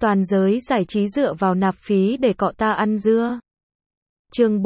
Toàn giới giải trí dựa vào nạp phí để cọ ta ăn dưa. Chương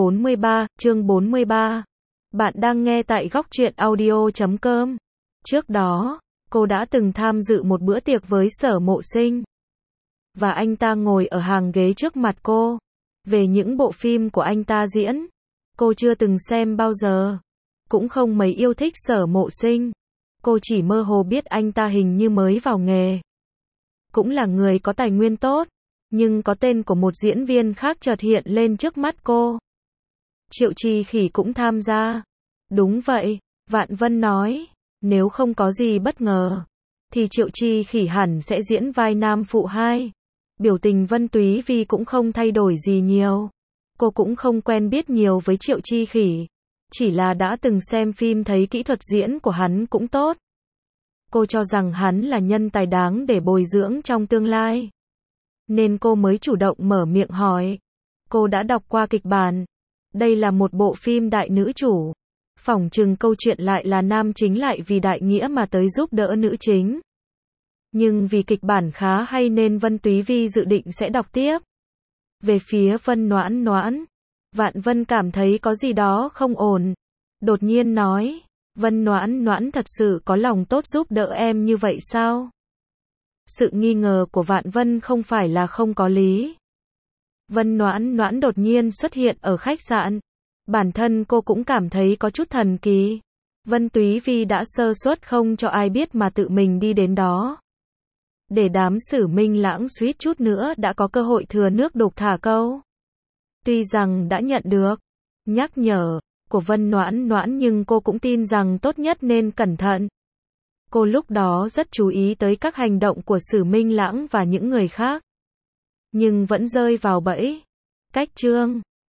43. Bạn đang nghe tại góc truyện audio.com. Trước đó, cô đã từng tham dự một bữa tiệc với Sở Mộ Sinh. Và anh ta ngồi ở hàng ghế trước mặt cô. Về những bộ phim của anh ta diễn, cô chưa từng xem bao giờ. Cũng không mấy yêu thích Sở Mộ Sinh. Cô chỉ mơ hồ biết anh ta hình như mới vào nghề. Cũng là người có tài nguyên tốt, nhưng có tên của một diễn viên khác chợt hiện lên trước mắt cô. Triệu Chi Khỉ cũng tham gia. Đúng vậy, Vạn Vân nói, nếu không có gì bất ngờ, thì Triệu Chi Khỉ hẳn sẽ diễn vai nam phụ 2. Biểu tình Vân Túy Vi cũng không thay đổi gì nhiều. Cô cũng không quen biết nhiều với Triệu Chi Khỉ, chỉ là đã từng xem phim thấy kỹ thuật diễn của hắn cũng tốt. Cô cho rằng hắn là nhân tài đáng để bồi dưỡng trong tương lai, nên cô mới chủ động mở miệng hỏi. Cô đã đọc qua kịch bản. Đây là một bộ phim đại nữ chủ. Phỏng chừng câu chuyện lại là nam chính lại vì đại nghĩa mà tới giúp đỡ nữ chính. Nhưng vì kịch bản khá hay nên Vân Túy Vi dự định sẽ đọc tiếp. Về phía Vân Noãn Noãn, Vạn Vân cảm thấy có gì đó không ổn. Đột nhiên nói, Vân Noãn Noãn thật sự có lòng tốt giúp đỡ em như vậy sao? Sự nghi ngờ của Vạn Vân không phải là không có lý. Vân Noãn Noãn đột nhiên xuất hiện ở khách sạn. Bản thân cô cũng cảm thấy có chút thần kỳ. Vân Túy Vi đã sơ suất không cho ai biết mà tự mình đi đến đó. Để đám Sử Minh Lãng suýt chút nữa đã có cơ hội thừa nước đục thả câu. Tuy rằng đã nhận được nhắc nhở của Vân Noãn Noãn nhưng cô cũng tin rằng tốt nhất nên cẩn thận. Cô lúc đó rất chú ý tới các hành động của Sử Minh Lãng và những người khác. Nhưng vẫn rơi vào bẫy. Cách chương